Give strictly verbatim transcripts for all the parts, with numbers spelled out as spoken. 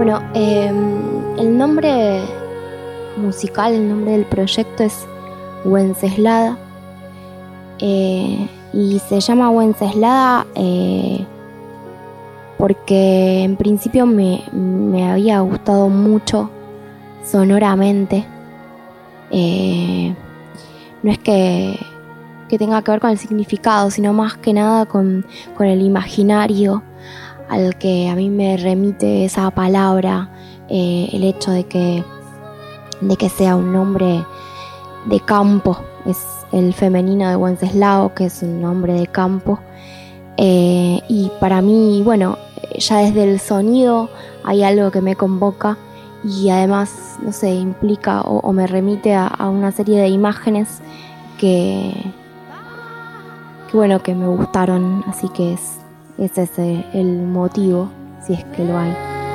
Bueno, eh, el nombre musical, el nombre del proyecto es Wenceslada. Eh, y se llama Wenceslada eh, porque en principio me, me había gustado mucho sonoramente. Eh, no es que, que tenga que ver con el significado, sino más que nada con, con el imaginario al que a mí me remite esa palabra, eh, el hecho de que, de que sea un nombre de campo. Es el femenino de Wenceslao, que es un nombre de campo. Eh, y para mí, bueno, ya desde el sonido hay algo que me convoca y además, no sé, implica o, o me remite a, a una serie de imágenes que, que, bueno, que me gustaron, así que es, es ese el motivo, si es que lo hay.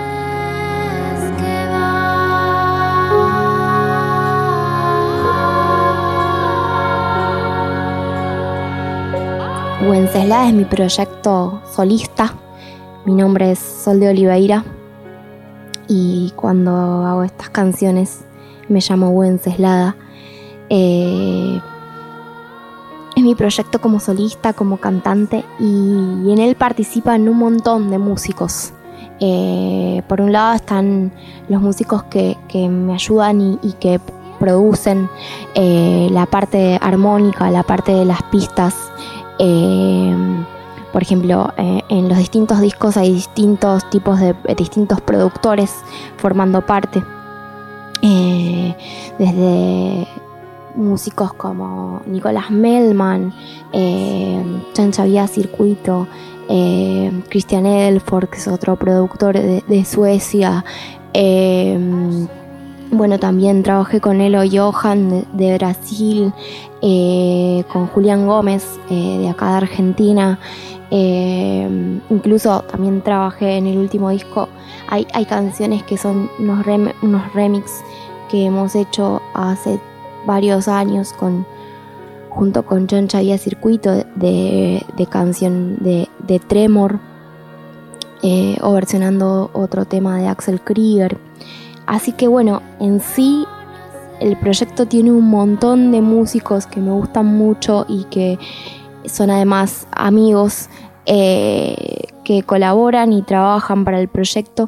Wenceslada es mi proyecto solista. Mi nombre es Sol de Oliveira y cuando hago estas canciones me llamo Wenceslada. Eh, es mi proyecto como solista, como cantante, y, y en él participan un montón de músicos. Eh, por un lado están los músicos que, que me ayudan y, y que producen eh, la parte armónica, la parte de las pistas. Eh, por ejemplo, eh, en los distintos discos hay distintos tipos de eh, distintos productores formando parte, eh, desde músicos como Nicolás Melman, eh, Chancha Vía Circuito, eh, Christian Edelford, que es otro productor de, de Suecia. eh, Bueno, también trabajé con Elo Johan de, de Brasil, eh, con Julián Gómez eh, de acá de Argentina. Eh, incluso también trabajé en el último disco. Hay, hay canciones que son unos, rem, unos remix que hemos hecho hace varios años con, junto con Chancha Vía Circuito de, de canción de, de Tremor, eh, o versionando otro tema de Axel Krieger. Así que bueno, en sí el proyecto tiene un montón de músicos que me gustan mucho y que son además amigos eh, que colaboran y trabajan para el proyecto.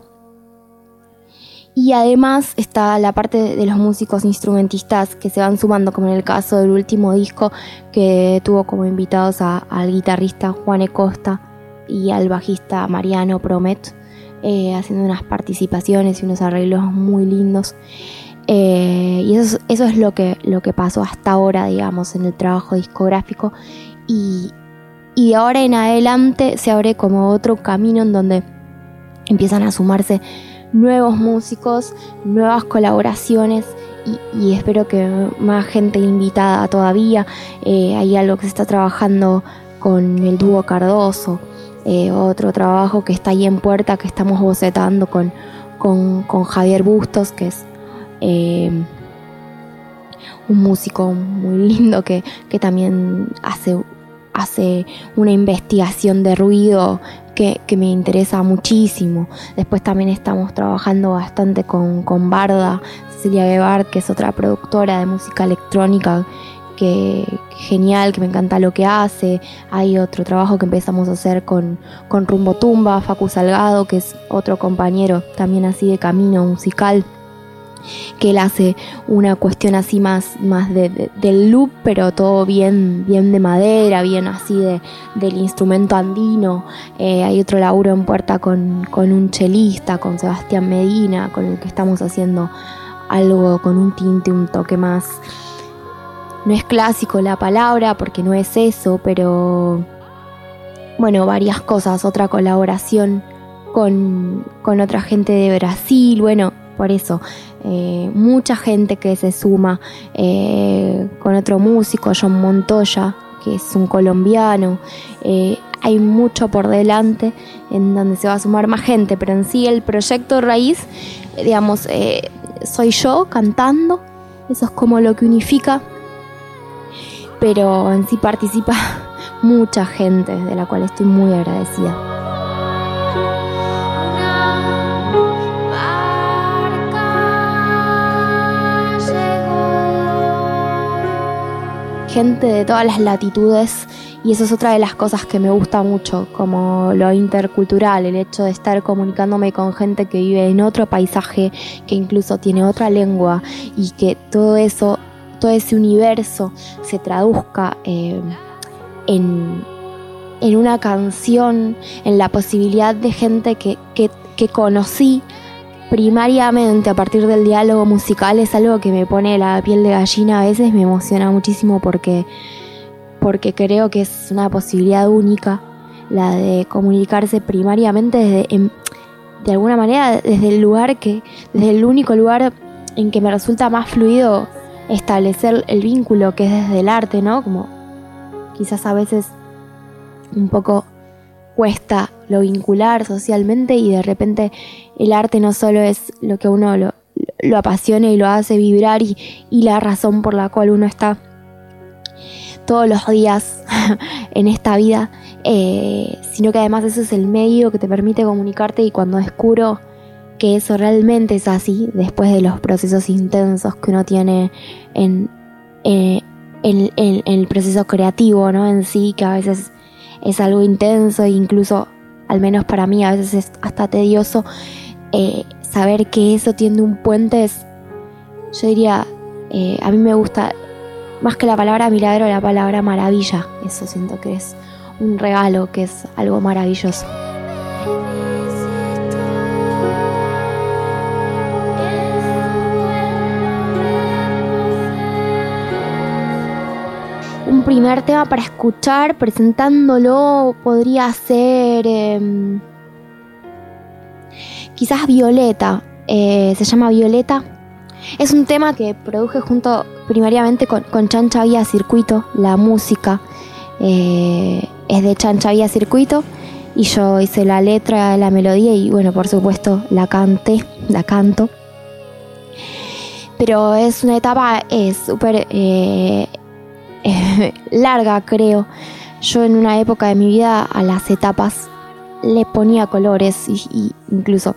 Y además está la parte de los músicos instrumentistas que se van sumando, como en el caso del último disco, que tuvo como invitados a, al guitarrista Juan Costa y al bajista Mariano Promet. Eh, haciendo unas participaciones y unos arreglos muy lindos, eh, y eso, eso es lo que, lo que pasó hasta ahora, digamos, en el trabajo discográfico, y, y de ahora en adelante se abre como otro camino en donde empiezan a sumarse nuevos músicos, nuevas colaboraciones, y, y espero que más gente invitada todavía. Eh, hay algo que se está trabajando con el dúo Cardoso. Eh, otro trabajo que está ahí en puerta, que estamos bocetando con, con, con Javier Bustos, que es eh, un músico muy lindo que, que también hace, hace una investigación de ruido que, que me interesa muchísimo. Después también estamos trabajando bastante con, con Barda, Cecilia Guevara, que es otra productora de música electrónica que genial, que me encanta lo que hace. Hay otro trabajo que empezamos a hacer con, con Rumbo Tumba, Facu Salgado, que es otro compañero también así de camino musical, que él hace una cuestión así más, más de, de, del loop, pero todo bien, bien de madera, bien así de, del instrumento andino. Eh, hay otro laburo en puerta con, con un chelista, con Sebastián Medina, con el que estamos haciendo algo con un tinte, un toque más. No es clásico la palabra porque no es eso, pero bueno, varias cosas. Otra colaboración con, con otra gente de Brasil. Bueno, por eso, eh, mucha gente que se suma, eh, con otro músico, John Montoya, que es un colombiano. Eh, hay mucho por delante en donde se va a sumar más gente, pero en sí el proyecto raíz, digamos, eh, soy yo cantando. Eso es como lo que unifica. Pero en sí participa mucha gente, de la cual estoy muy agradecida. gente de todas las latitudes, y eso es otra de las cosas que me gusta mucho, como lo intercultural, el hecho de estar comunicándome con gente que vive en otro paisaje, que incluso tiene otra lengua, y que todo eso, todo ese universo se traduzca eh, en, en una canción, en la posibilidad de gente que, que, que conocí primariamente a partir del diálogo musical, es algo que me pone la piel de gallina. A veces me emociona muchísimo porque, porque creo que es una posibilidad única la de comunicarse primariamente desde, en, de alguna manera desde el lugar que, desde el único lugar en que me resulta más fluido establecer el vínculo, que es desde el arte, ¿no? Como quizás a veces un poco cuesta lo vincular socialmente, y de repente el arte no solo es lo que a uno lo, lo apasiona y lo hace vibrar y, y la razón por la cual uno está todos los días en esta vida, eh, sino que además eso es el medio que te permite comunicarte. Y cuando descubro que eso realmente es así, después de los procesos intensos que uno tiene en, eh, en, en, en el proceso creativo, ¿no? En sí, que a veces es algo intenso e incluso, al menos para mí, a veces es hasta tedioso, eh, saber que eso tiende un puente es, yo diría, eh, a mí me gusta más que la palabra milagro, la palabra maravilla. Eso siento que es un regalo, que es algo maravilloso. Un primer tema para escuchar, presentándolo, podría ser eh, quizás Violeta. Eh, se llama Violeta. Es un tema que produje junto primariamente con, con Chancha Vía Circuito. La música eh, es de Chancha Vía Circuito y yo hice la letra, la melodía y bueno, por supuesto la canté, la canto. Pero es una etapa súper eh, eh, larga, creo. Yo en una época de mi vida a las etapas le ponía colores, y, y incluso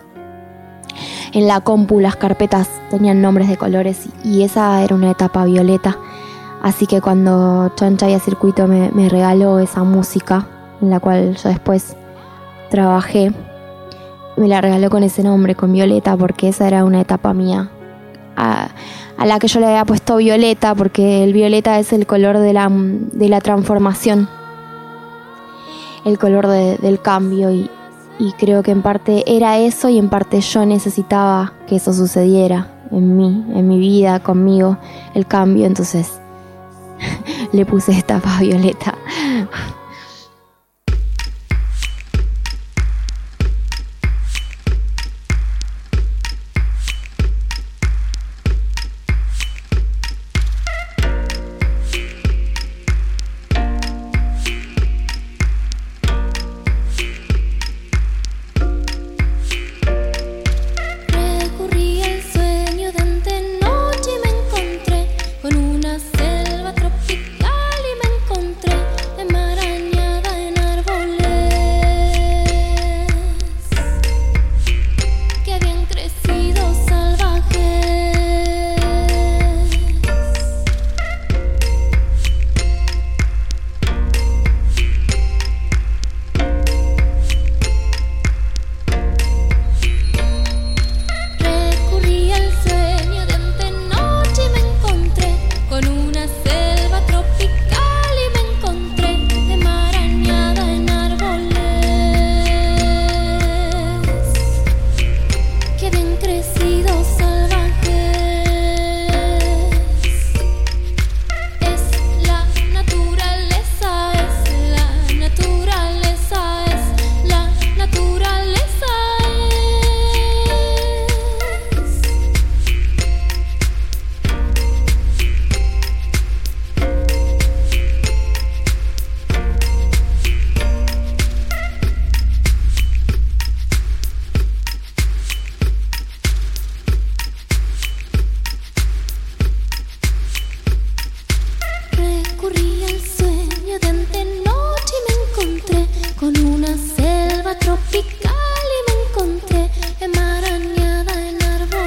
en la compu las carpetas tenían nombres de colores, y esa era una etapa Violeta. Así que cuando Chancha Vía Circuito me, me regaló esa música, en la cual yo después trabajé, me la regaló con ese nombre, con Violeta, porque esa era una etapa mía, a, a la que yo le había puesto Violeta, porque el violeta es el color de la, de la transformación, el color de, del cambio, y Y creo que en parte era eso, y en parte yo necesitaba que eso sucediera en mí, en mi vida, conmigo, el cambio. Entonces le puse etapa Violeta.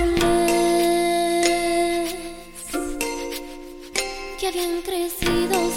Habían crecido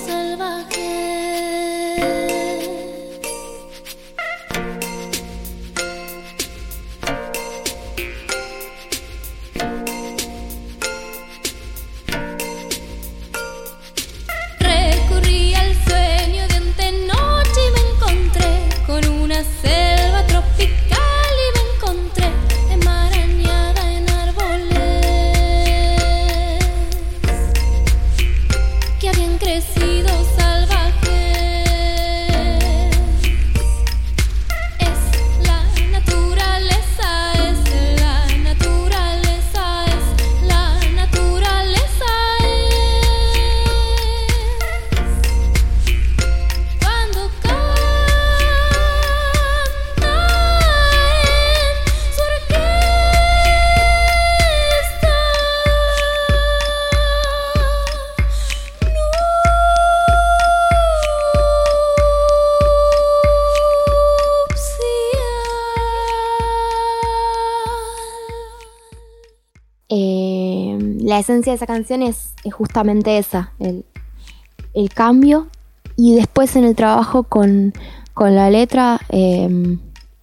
la esencia de esa canción es, es justamente esa, el, el cambio. Y después en el trabajo con, con la letra, eh,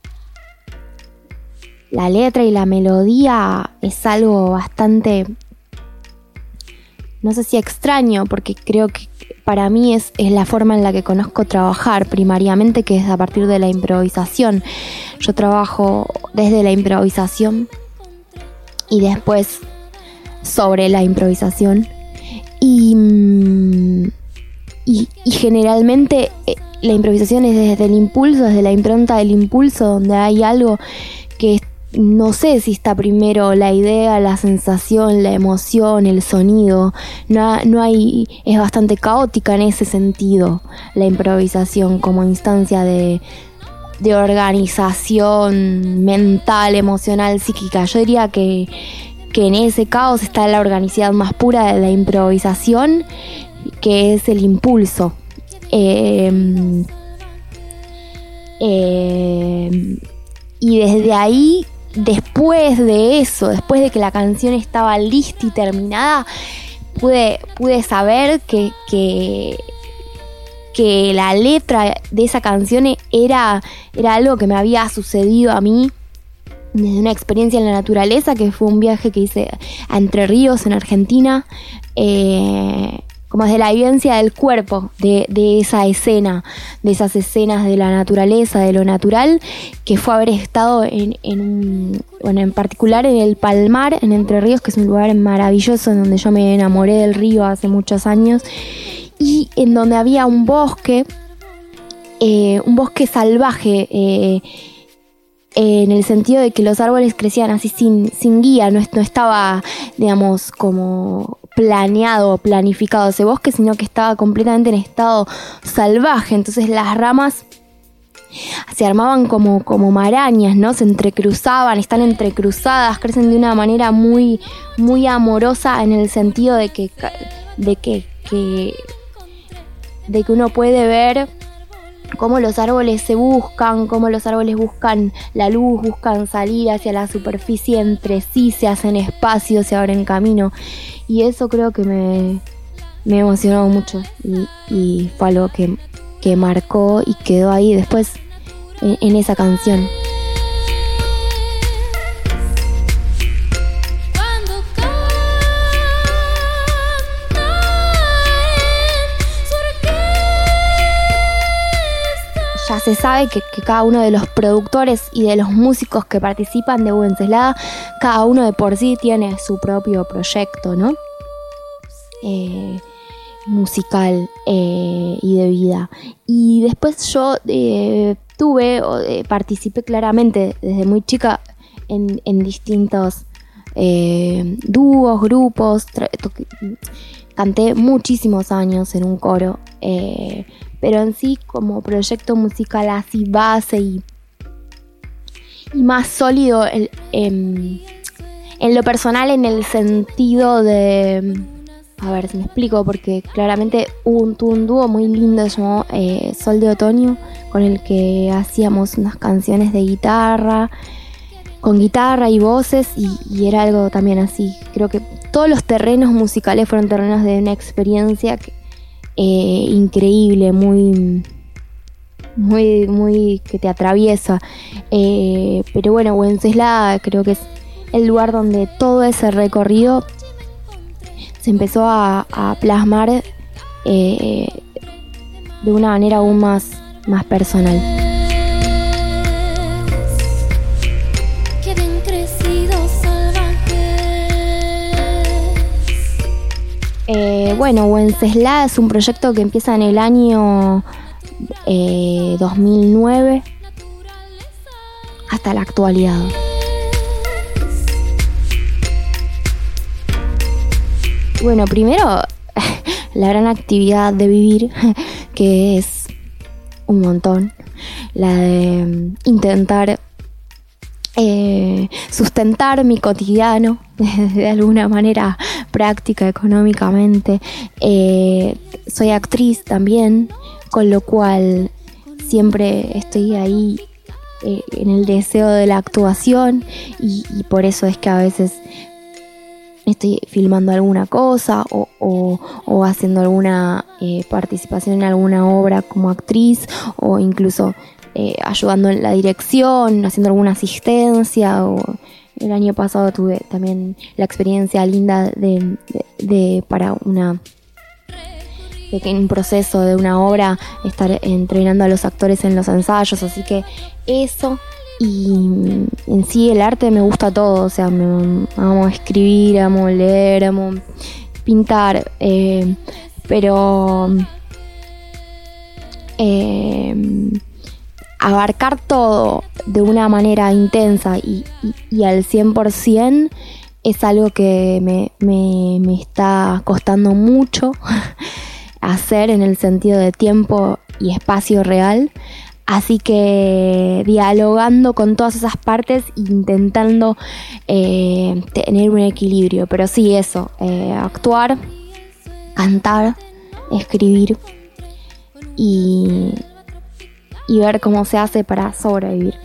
la letra y la melodía es algo bastante, no sé si extraño, porque creo que para mí es, es la forma en la que conozco trabajar primariamente, que es a partir de la improvisación. Yo trabajo desde la improvisación y después sobre la improvisación. Y, y, y generalmente eh, la improvisación es desde el impulso, desde la impronta del impulso, donde hay algo que no sé si está primero la idea, la sensación, la emoción, el sonido. No, no hay, es bastante caótica en ese sentido la improvisación como instancia de, de organización mental, emocional, psíquica. Yo diría que, que en ese caos está la organicidad más pura de la improvisación, que es el impulso. Eh, eh, y desde ahí, después de eso, después de que la canción estaba lista y terminada, pude, pude saber que, que, que la letra de esa canción era, era algo que me había sucedido a mí desde una experiencia en la naturaleza, que fue un viaje que hice a Entre Ríos, en Argentina, eh, como desde la vivencia del cuerpo, de, de esa escena, de esas escenas de la naturaleza, de lo natural, que fue haber estado en, en un, bueno, en particular en el Palmar, en Entre Ríos, que es un lugar maravilloso en donde yo me enamoré del río hace muchos años, y en donde había un bosque, eh, un bosque salvaje, eh, en el sentido de que los árboles crecían así sin, sin guía, no, no estaba, digamos, como planeado, planificado ese bosque, sino que estaba completamente en estado salvaje. Entonces las ramas se armaban como, como marañas, ¿no? Se entrecruzaban, están entrecruzadas, crecen de una manera muy, muy amorosa, en el sentido de que, de que, que, de que uno puede ver cómo los árboles se buscan, cómo los árboles buscan la luz, buscan salir hacia la superficie entre sí, se hacen espacio, se abren camino. Y eso creo que me, me emocionó mucho y, y fue algo que, que marcó y quedó ahí después en, en esa canción. Ya se sabe que, que cada uno de los productores y de los músicos que participan de Wenceslada, cada uno de por sí tiene su propio proyecto, ¿no? Eh, musical eh, y de vida. Y después yo eh, tuve, eh, participé claramente desde muy chica en, en distintos eh, dúos, grupos, tra- toque, canté muchísimos años en un coro, eh, pero en sí como proyecto musical así base y, y más sólido en, en, en lo personal, en el sentido de, a ver si me explico, porque claramente hubo un, un dúo muy lindo, se llamó eh, Sol de Otoño, con el que hacíamos unas canciones de guitarra, con guitarra y voces, y, y era algo también así. Creo que todos los terrenos musicales fueron terrenos de una experiencia que, eh, increíble, muy, muy, muy que te atraviesa. Eh, pero bueno, Wenceslada creo que es el lugar donde todo ese recorrido se empezó a, a plasmar eh, de una manera aún más, más personal. Eh, bueno, Wenceslada es un proyecto que empieza en el año eh, dos mil nueve hasta la actualidad. Bueno, primero la gran actividad de vivir, que es un montón, la de intentar Eh, sustentar mi cotidiano de alguna manera práctica, económicamente. Eh, soy actriz también, con lo cual siempre estoy ahí eh, en el deseo de la actuación, y, y por eso es que a veces estoy filmando alguna cosa o, o, o haciendo alguna eh, participación en alguna obra como actriz, o incluso eh, ayudando en la dirección, haciendo alguna asistencia. O el año pasado tuve también la experiencia linda de, de, de para una de que en un proceso de una obra estar entrenando a los actores en los ensayos, así que eso. Y en sí el arte me gusta todo, o sea, me, amo escribir, amo leer, amo pintar, eh, pero eh, abarcar todo de una manera intensa y, y, y al cien por ciento es algo que me, me, me está costando mucho hacer en el sentido de tiempo y espacio real. Así que dialogando con todas esas partes, intentando eh, tener un equilibrio. Pero sí, eso, eh, actuar, cantar, escribir y, y ver cómo se hace para sobrevivir.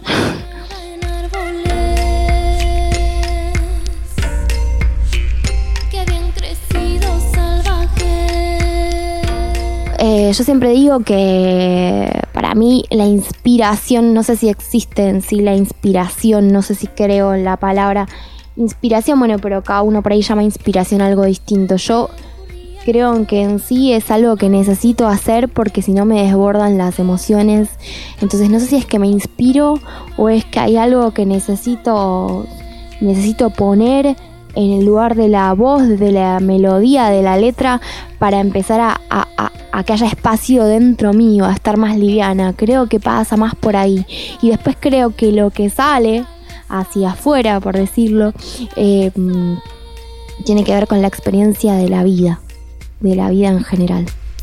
Eh, yo siempre digo que para mí la inspiración, no sé si existe en sí la inspiración, no sé si creo en la palabra inspiración, bueno, pero cada uno por ahí llama inspiración algo distinto. Yo creo en que en sí es algo que necesito hacer porque si no me desbordan las emociones. Entonces no sé si es que me inspiro o es que hay algo que necesito, necesito poner en el lugar de la voz, de la melodía, de la letra, para empezar a, a, a, a que haya espacio dentro mío, a estar más liviana. Creo que pasa más por ahí. Y después creo que lo que sale hacia afuera, por decirlo, eh, tiene que ver con la experiencia de la vida, de la vida en general.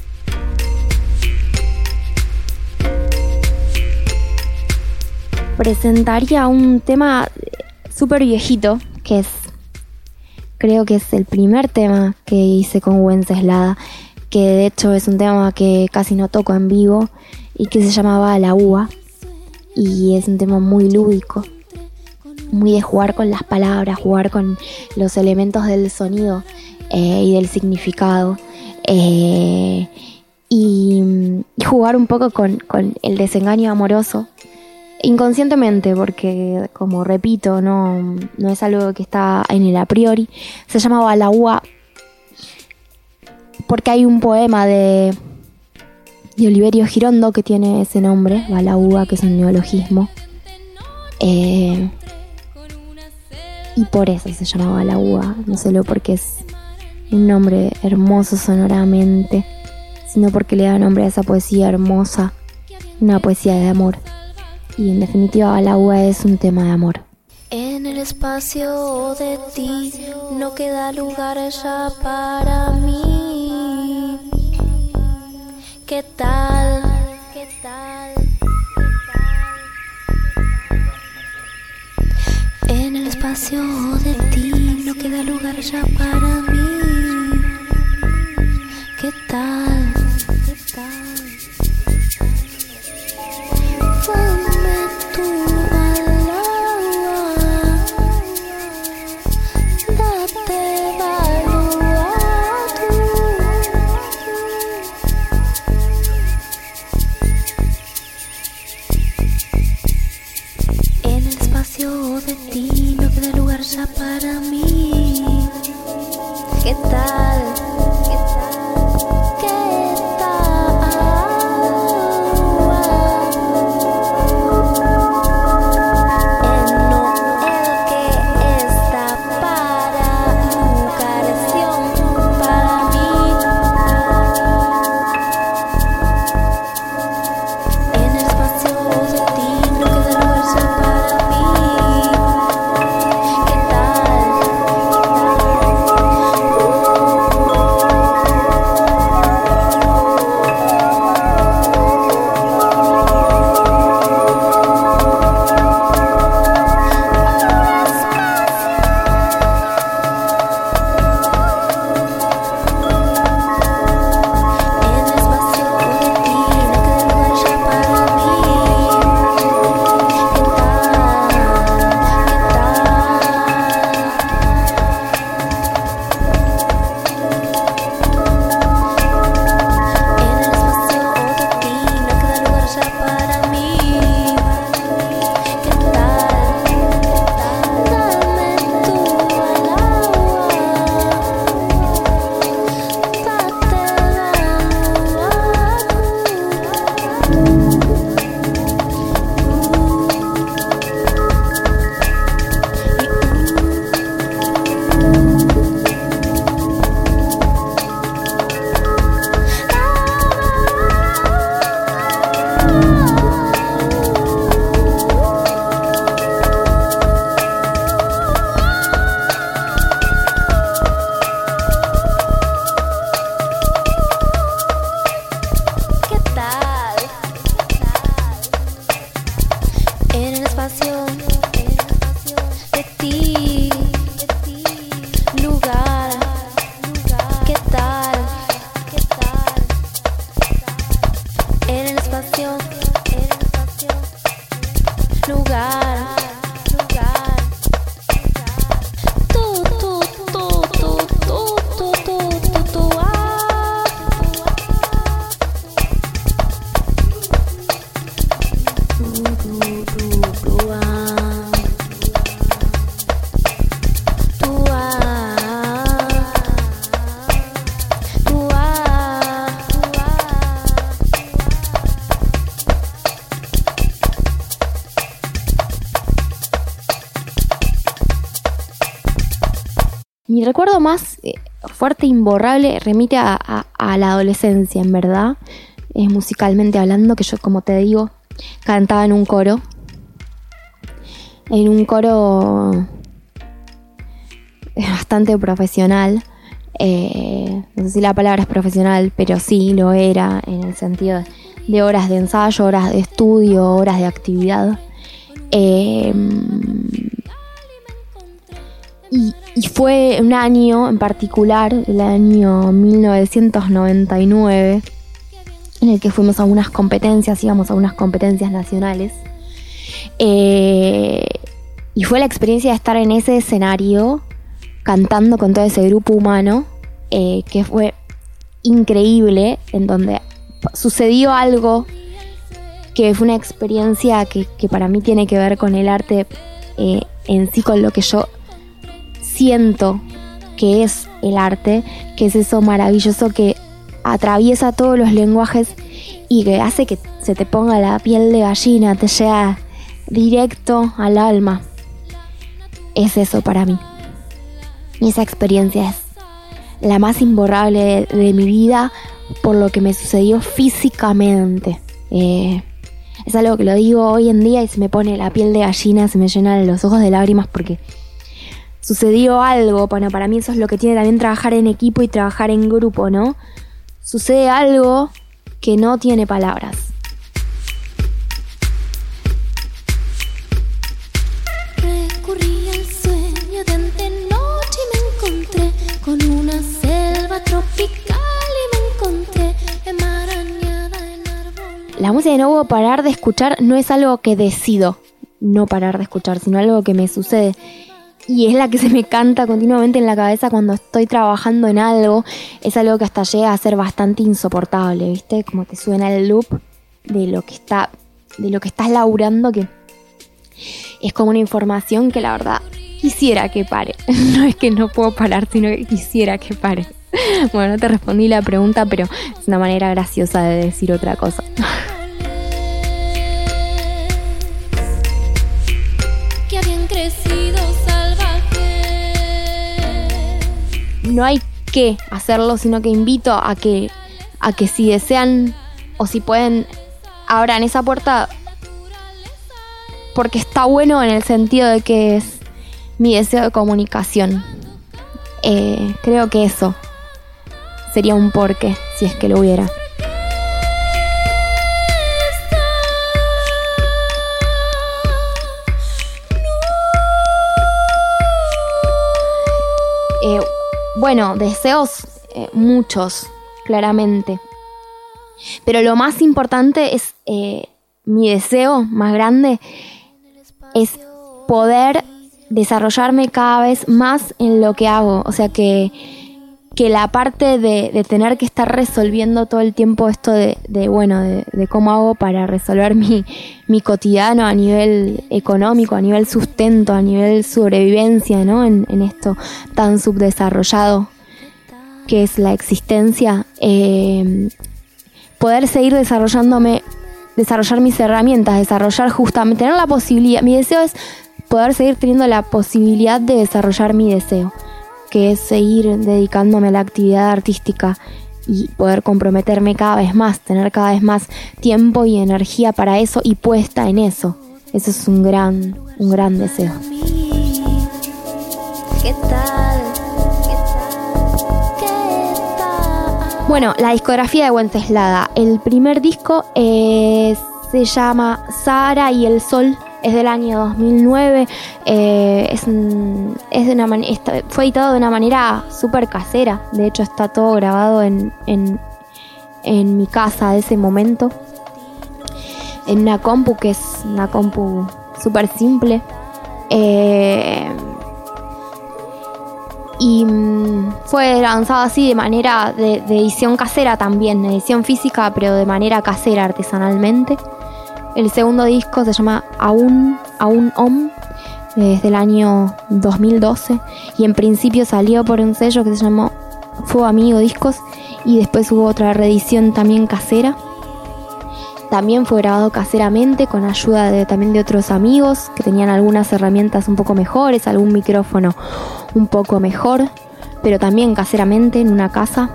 Presentaría un tema súper viejito, que es creo que es el primer tema que hice con Wenceslada, que de hecho es un tema que casi no toco en vivo y que se llamaba La Uva, y es un tema muy lúdico, muy de jugar con las palabras, jugar con los elementos del sonido eh, y del significado, eh, y, y jugar un poco con, con el desengaño amoroso inconscientemente, porque como repito, no, no es algo que está en el a priori. Se llama Balaúa porque hay un poema de, de Oliverio Girondo que tiene ese nombre, Balaúa, que es un neologismo, eh, y por eso se llama Balaúa, no solo porque es un nombre hermoso sonoramente, sino porque le da nombre a esa poesía hermosa, una poesía de amor. Y en definitiva Balaúa es un tema de amor. En el espacio de ti no queda lugar ya para mí. ¿Qué tal? ¿Qué tal? En el espacio de ti no queda lugar ya para mí. ¿Qué tal? ¿Qué tal? Dame tu Balaúa, date Balaúa tú. En el espacio de ti no queda lugar ya para mí. ¿Qué tal? ¿Qué tal? ¿Qué tal? Uh espacio de ti, lugar, ¿qué tal? En el espacio, lugar, lugar. Tú, tú, tú, tú, tú, tú, tú, tú, tú, ah. Tú, tú, tú, tú, ah. Tú, ah. Tú, ah. Mi recuerdo más eh, fuerte e imborrable remite a, a, a la adolescencia, en verdad, eh, musicalmente hablando, que yo, como te digo, cantaba en un coro. En un coro bastante profesional. Eh, no sé si la palabra es profesional, pero sí lo era, en el sentido de horas de ensayo, horas de estudio, horas de actividad. Eh, y, y fue un año en particular, el año mil novecientos noventa y nueve, en el que fuimos a unas competencias, íbamos a unas competencias nacionales. Eh, y fue la experiencia de estar en ese escenario, cantando con todo ese grupo humano, eh, que fue increíble, en donde sucedió algo que fue una experiencia que, que para mí tiene que ver con el arte eh, en sí, con lo que yo siento que es el arte, que es eso maravilloso que atraviesa todos los lenguajes y que hace que se te ponga la piel de gallina, te llega directo al alma. Es eso para mí. Y esa experiencia es la más imborrable de, de mi vida por lo que me sucedió físicamente. Eh, es algo que lo digo hoy en día y se me pone la piel de gallina, se me llenan los ojos de lágrimas porque sucedió algo. Bueno, para mí eso es lo que tiene también trabajar en equipo y trabajar en grupo, ¿no? Sucede algo que no tiene palabras. Recurrí al sueño de antenoche y me encontré con una selva tropical y me encontré enmarañada en árboles. La música de no puedo parar de escuchar no es algo que decido no parar de escuchar, sino algo que me sucede. Y es la que se me canta continuamente en la cabeza cuando estoy trabajando en algo. Es algo que hasta llega a ser bastante insoportable, ¿viste? Como te suena el loop de lo que está, de lo que estás laburando, que es como una información que la verdad quisiera que pare. No es que no puedo parar, sino que quisiera que pare. Bueno, no te respondí la pregunta, pero es una manera graciosa de decir otra cosa. Que habían crecido no hay que hacerlo, sino que invito a que, a que si desean o si pueden, abran esa puerta, porque está bueno en el sentido de que es mi deseo de comunicación. Eh, creo que eso sería un porqué, si es que lo hubiera. Eh, bueno, deseos eh, muchos, claramente. Pero lo más importante es, eh, mi deseo más grande es poder desarrollarme cada vez más en lo que hago. O sea, que, que la parte de, de tener que estar resolviendo todo el tiempo esto de, de bueno, de, de cómo hago para resolver mi, mi cotidiano a nivel económico, a nivel sustento, a nivel sobrevivencia, ¿no? En, en esto tan subdesarrollado que es la existencia. Eh, poder seguir desarrollándome, desarrollar mis herramientas, desarrollar justamente, tener la posibilidad, mi deseo es poder seguir teniendo la posibilidad de desarrollar mi deseo, que es seguir dedicándome a la actividad artística y poder comprometerme cada vez más, tener cada vez más tiempo y energía para eso y puesta en eso. Eso es un gran, un gran deseo. ¿Qué tal? ¿Qué tal? ¿Qué tal? Bueno, la discografía de Wenceslada. El primer disco eh, se llama Sahara y el Sol. es del año dos mil nueve, eh, es, es de una man- está, fue editado de una manera súper casera. De hecho está todo grabado en, en, en mi casa de ese momento, en una compu que es una compu súper simple. Eh, y mm, fue lanzado así de manera de, de edición casera también, edición física, pero de manera casera, artesanalmente. El segundo disco se llama Aún, Aún Om, desde el año dos mil doce, y en principio salió por un sello que se llamó Fuego Amigo Discos, y después hubo otra reedición también casera. También fue grabado caseramente con ayuda de, también de otros amigos que tenían algunas herramientas un poco mejores, algún micrófono un poco mejor, pero también caseramente en una casa.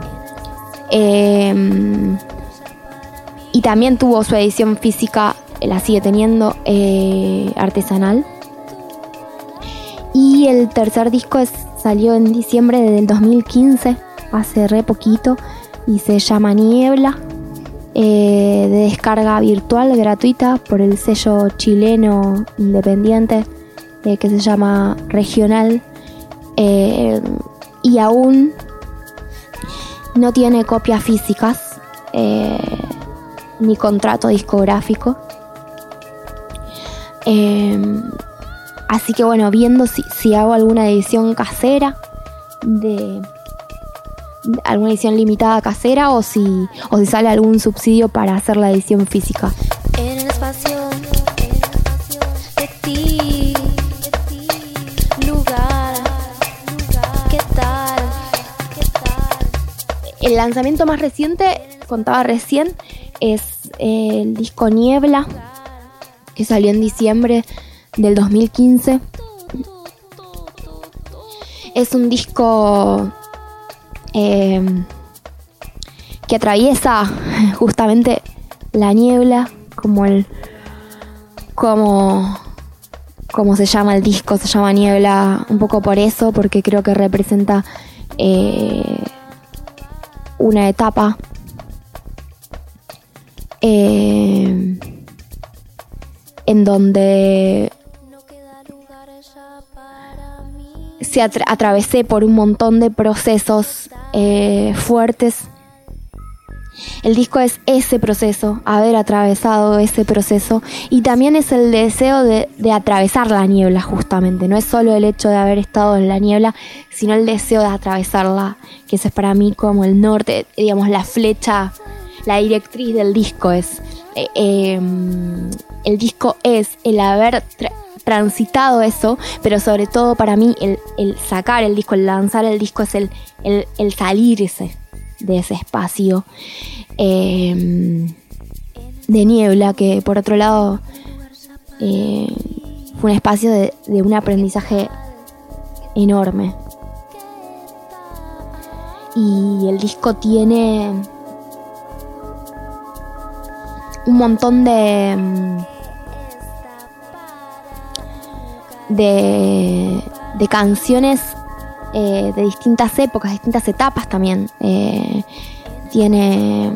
Eh, y también tuvo su edición física, la sigue teniendo, eh, artesanal. Y el tercer disco es, salió en diciembre del dos mil quince, hace re poquito, y se llama Niebla. Eh, de descarga virtual gratuita por el sello chileno independiente eh, que se llama Regional, eh, y aún no tiene copias físicas eh, ni contrato discográfico, eh, así que bueno, viendo si, si hago alguna edición casera de alguna edición limitada casera, o si o si sale algún subsidio para hacer la edición física. En el espacio de ti, lugar, ¿qué tal? El lanzamiento más reciente, contaba recién, es eh, el disco Niebla, que salió en diciembre del dos mil quince. Es un disco Eh, que atraviesa justamente la niebla, como el como como se llama el disco, se llama Niebla un poco por eso, porque creo que representa eh, una etapa eh, en donde se atra- atravesé por un montón de procesos eh, fuertes. El disco es ese proceso, haber atravesado ese proceso, y también es el deseo de, de atravesar la niebla, justamente. No es solo el hecho de haber estado en la niebla, sino el deseo de atravesarla, que ese es para mí como el norte, digamos, la flecha, la directriz del disco. Es eh, eh, el disco es el haber tra- transitado eso, pero sobre todo para mí el, el sacar el disco, el lanzar el disco es el, el, el salirse de ese espacio eh, de niebla, que por otro lado eh, fue un espacio de, de un aprendizaje enorme. Y el disco tiene un montón de de, de canciones eh, de distintas épocas, distintas etapas también. Eh, tiene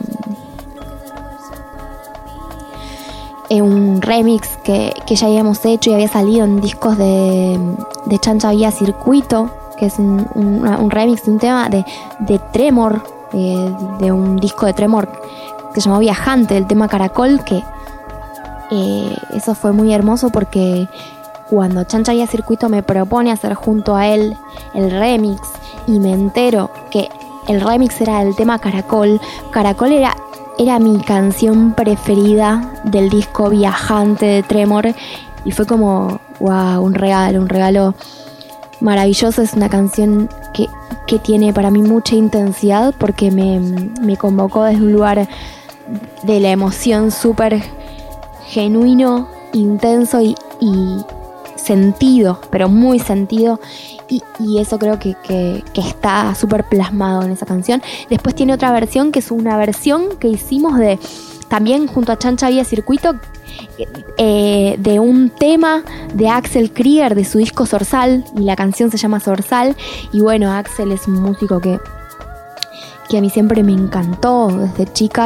eh, un remix que, que ya habíamos hecho y había salido en discos de, de Chancha Vía Circuito, que es un, un, un remix de un tema de, de Tremor, eh, de un disco de Tremor que se llamó Viajante, el tema Caracol, que eh, eso fue muy hermoso porque cuando Chancha Vía Circuito me propone hacer junto a él el remix y me entero que el remix era el tema Caracol, Caracol era, era mi canción preferida del disco Viajante de Tremor, y fue como, wow, un regalo, un regalo maravilloso. Es una canción que, que tiene para mí mucha intensidad porque me, me convocó desde un lugar de la emoción súper genuino, intenso y, y sentido, pero muy sentido, y, y eso creo que, que, que está súper plasmado en esa canción. Después tiene otra versión que es una versión que hicimos de también junto a Chancha Vía Circuito, eh, de un tema de Axel Krieger de su disco Zorzal, y la canción se llama Zorzal. Y bueno, Axel es un músico que, que a mí siempre me encantó desde chica, y,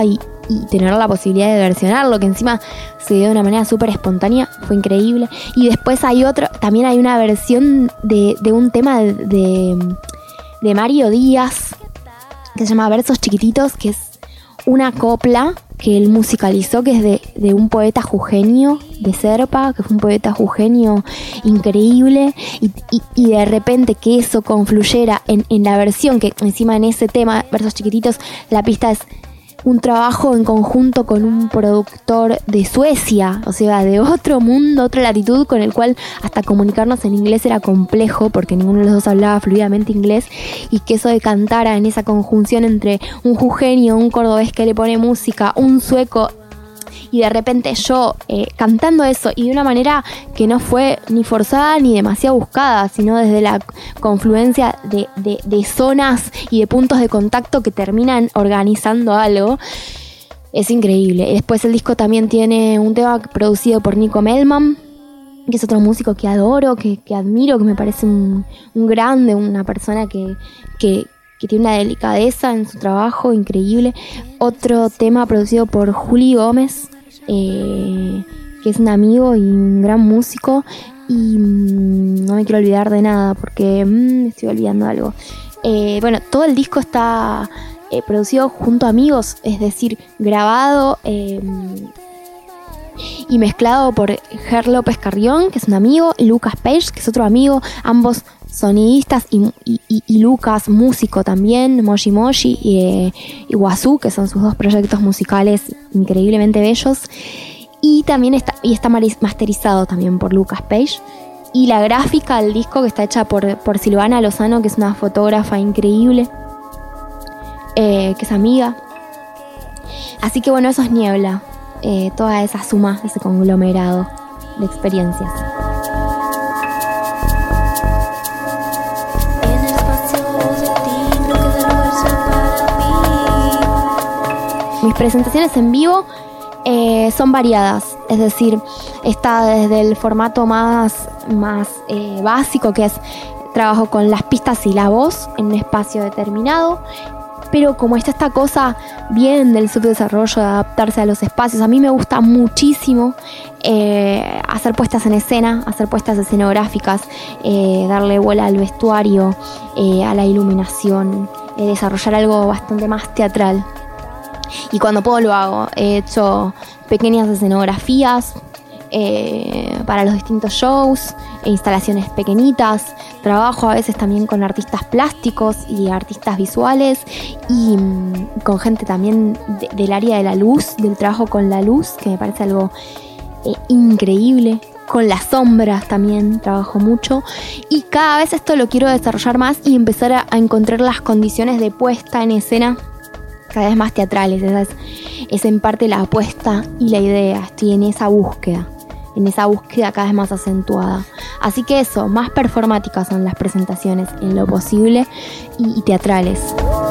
y tener la posibilidad de versionarlo, que encima se dio de una manera súper espontánea, fue increíble. Y después hay otro, también hay una versión de, de un tema de, de, de Mario Díaz, que se llama Versos Chiquititos, que es una copla que él musicalizó, que es de, de un poeta jujeño, de Serpa, que fue un poeta jujeño increíble, y, y, y de repente que eso confluyera en, en la versión, que encima en ese tema, Versos Chiquititos, la pista es un trabajo en conjunto con un productor de Suecia, o sea, de otro mundo, otra latitud, con el cual hasta comunicarnos en inglés era complejo, porque ninguno de los dos hablaba fluidamente inglés, y que eso de cantara en esa conjunción entre un jujeño, un cordobés que le pone música, un sueco, y de repente yo eh, cantando eso, y de una manera que no fue ni forzada ni demasiado buscada, sino desde la confluencia de, de, de zonas y de puntos de contacto que terminan organizando algo, es increíble. Después el disco también tiene un tema producido por Nico Melman, que es otro músico que adoro, que, que admiro, que me parece un, un grande, una persona que... que que tiene una delicadeza en su trabajo increíble. Otro tema producido por Juli Gómez, eh, que es un amigo y un gran músico, y mmm, no me quiero olvidar de nada porque mmm, me estoy olvidando algo. Eh, bueno, todo el disco está eh, producido junto a amigos, es decir, grabado eh, y mezclado por Ger López Carrión, que es un amigo, y Lucas Page, que es otro amigo, ambos sonidistas, y, y, y Lucas músico también, Moshi Moshi y, eh, y Wazoo, que son sus dos proyectos musicales increíblemente bellos, y también está, y está masterizado también por Lucas Page. Y la gráfica del disco, que está hecha por, por Silvana Lozano, que es una fotógrafa increíble, eh, que es amiga. Así que bueno, eso es Niebla, eh, toda esa suma, ese conglomerado de experiencias. Mis presentaciones en vivo eh, son variadas, es decir, está desde el formato más, más eh, básico, que es trabajo con las pistas y la voz en un espacio determinado, pero como está esta cosa bien del subdesarrollo, de adaptarse a los espacios, a mí me gusta muchísimo eh, hacer puestas en escena, hacer puestas escenográficas, eh, darle vuela al vestuario, eh, a la iluminación, eh, desarrollar algo bastante más teatral. Y cuando puedo lo hago. He hecho pequeñas escenografías eh, para los distintos shows, e instalaciones pequeñitas. Trabajo a veces también con artistas plásticos y artistas visuales, y mmm, con gente también de, del área de la luz, del trabajo con la luz, que me parece algo eh, increíble. Con las sombras también trabajo mucho, y cada vez esto lo quiero desarrollar más y empezar a, a encontrar las condiciones de puesta en escena cada vez más teatrales. Esa es, es en parte la apuesta y la idea. Estoy en esa búsqueda, en esa búsqueda cada vez más acentuada. Así que eso, más performáticas son las presentaciones en lo posible, y, y teatrales.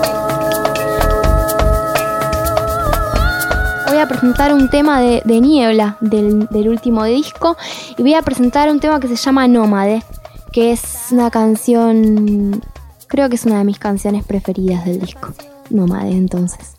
Voy a presentar un tema de, de Niebla, del, del último disco, y voy a presentar un tema que se llama Nómade, que es una canción, creo que es una de mis canciones preferidas del disco. Nómade, entonces.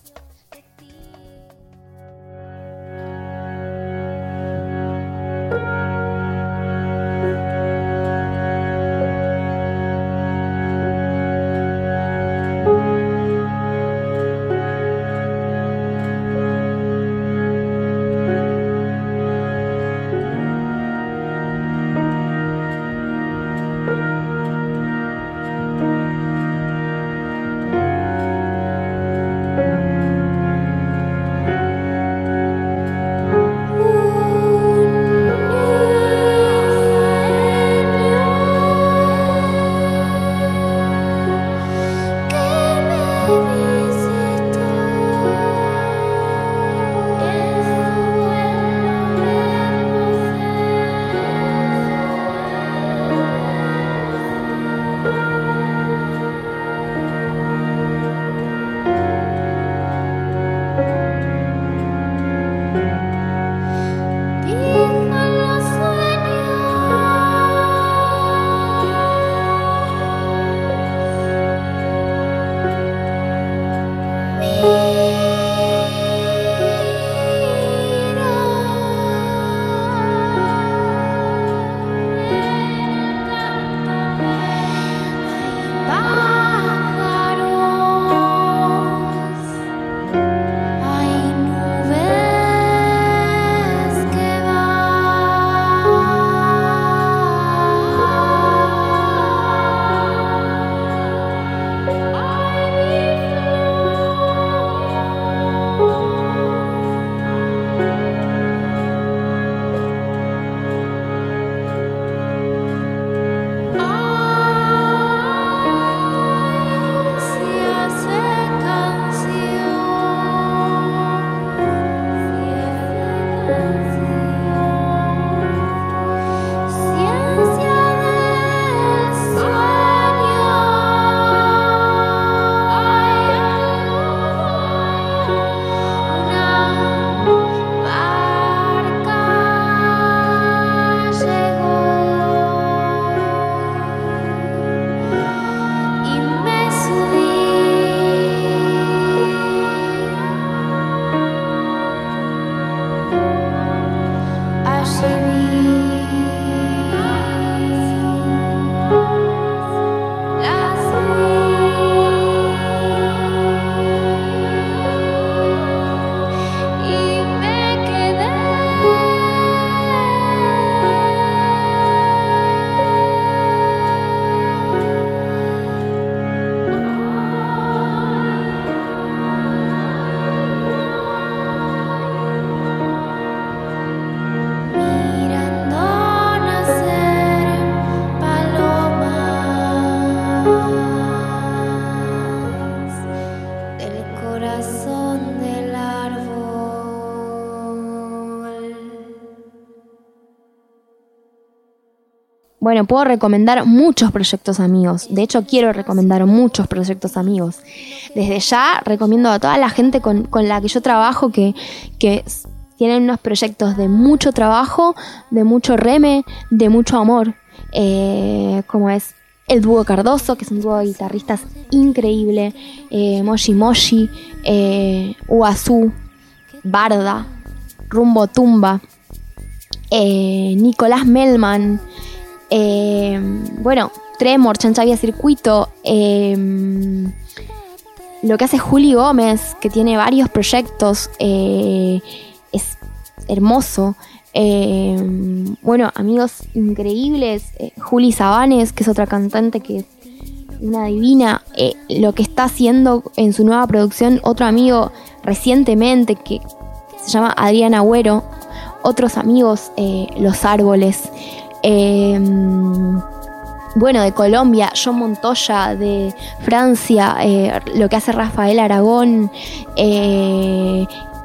bueno, puedo recomendar muchos proyectos amigos. De hecho, quiero recomendar muchos proyectos amigos. Desde ya recomiendo a toda la gente con, con la que yo trabajo que, que tienen unos proyectos de mucho trabajo, de mucho reme, de mucho amor. Eh, como es el dúo Cardoso, que es un dúo de guitarristas increíble. Eh, Moshi Moshi, eh, Uazú, Barda, Rumbo Tumba, eh, Nicolás Melman. Eh, bueno, Tremor, Chancha Vía Circuito, eh, lo que hace Juli Gómez, que tiene varios proyectos, eh, es hermoso. Eh, bueno, amigos increíbles, eh, Juli Sabanes, que es otra cantante que es una divina, eh, lo que está haciendo en su nueva producción otro amigo recientemente que se llama Adrián Agüero, otros amigos, eh, Los Árboles. Eh, bueno, de Colombia, John Montoya, de Francia, eh, lo que hace Rafael Aragón. Eh,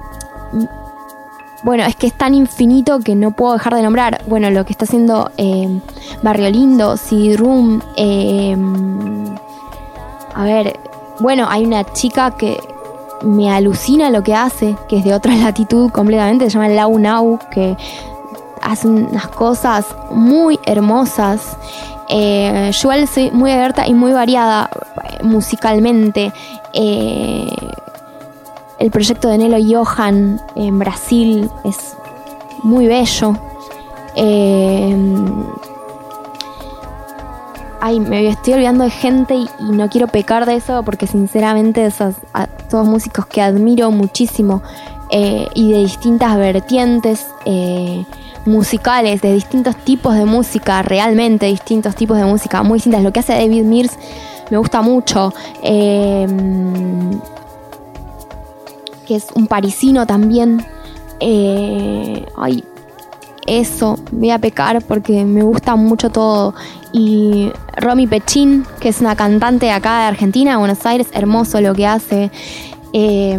bueno, es que es tan infinito que no puedo dejar de nombrar. Bueno, lo que está haciendo eh, Barrio Lindo, C D Room. Eh, a ver, bueno, hay una chica que me alucina lo que hace, que es de otra latitud completamente, se llama Lau Nau, que hace unas cosas muy hermosas. Eh, yo igual soy muy abierta y muy variada musicalmente. Eh, el proyecto de Nelo Johan en Brasil es muy bello. Eh, ay, me estoy olvidando de gente y, y no quiero pecar de eso porque sinceramente esos, a, todos músicos que admiro muchísimo, eh, y de distintas vertientes, eh, musicales, de distintos tipos de música, realmente distintos tipos de música, muy distintas. Lo que hace David Mears me gusta mucho, eh, que es un parisino también. Eh, ay, eso, voy a pecar porque me gusta mucho todo. Y Romy Pechín, que es una cantante de acá de Argentina, de Buenos Aires, hermoso lo que hace. Eh,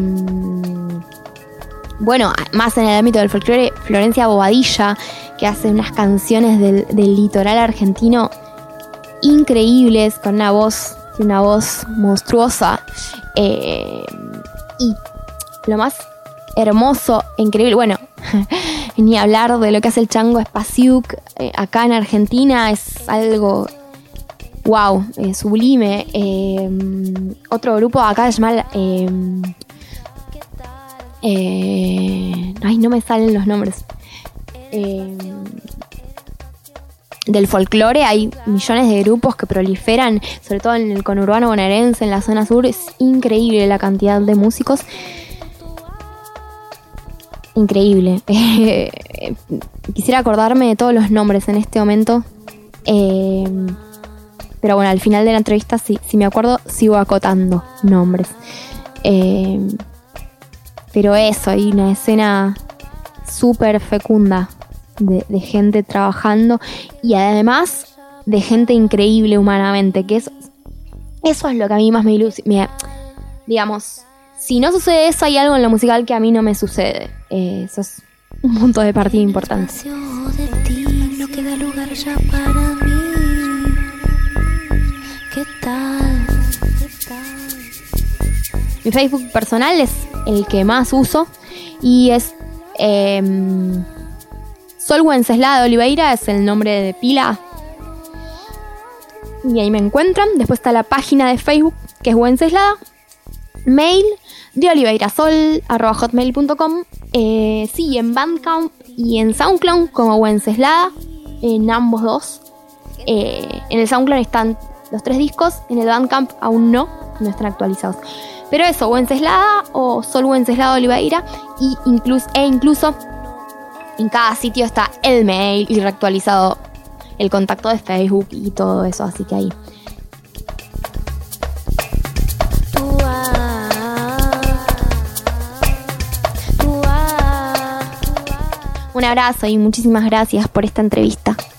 Bueno, más en el ámbito del folclore, Florencia Bobadilla, que hace unas canciones del, del litoral argentino increíbles, con una voz, una voz monstruosa. Eh, y lo más hermoso, increíble, bueno, ni hablar de lo que hace el Chango Spasiuk, eh, acá en Argentina, es algo wow, eh, sublime. Eh, otro grupo acá se llama... Eh, Eh, ay, no me salen los nombres. Eh, del folclore hay millones de grupos que proliferan, sobre todo en el conurbano bonaerense, en la zona sur. Es increíble la cantidad de músicos. Increíble. Eh, quisiera acordarme de todos los nombres en este momento. Eh, pero bueno, al final de la entrevista, si, si me acuerdo, sigo acotando nombres. Eh, Pero eso, hay una escena súper fecunda de, de gente trabajando y además de gente increíble humanamente, que eso, eso es lo que a mí más me ilusiona. Digamos, si no sucede eso, hay algo en lo musical que a mí no me sucede. Eh, eso es un punto de partida importante. De ti no queda lugar ya para mí. ¿Qué tal? ¿Qué tal? Mi Facebook personal es el que más uso y es eh, Sol Wenceslada de Oliveira, es el nombre de pila y ahí me encuentran. Después está la página de Facebook, que es Wenceslada. Mail de oliveirasol arroba hotmail punto com. eh, sí, en Bandcamp y en SoundCloud como Wenceslada, en ambos dos. Eh, en el SoundCloud están los tres discos, en el Bandcamp aún no, no están actualizados. Pero eso, Wenceslada o Sol Wenceslada Oliveira, y incluso, e incluso en cada sitio está el mail y reactualizado el contacto de Facebook y todo eso, así que ahí. Un abrazo y muchísimas gracias por esta entrevista.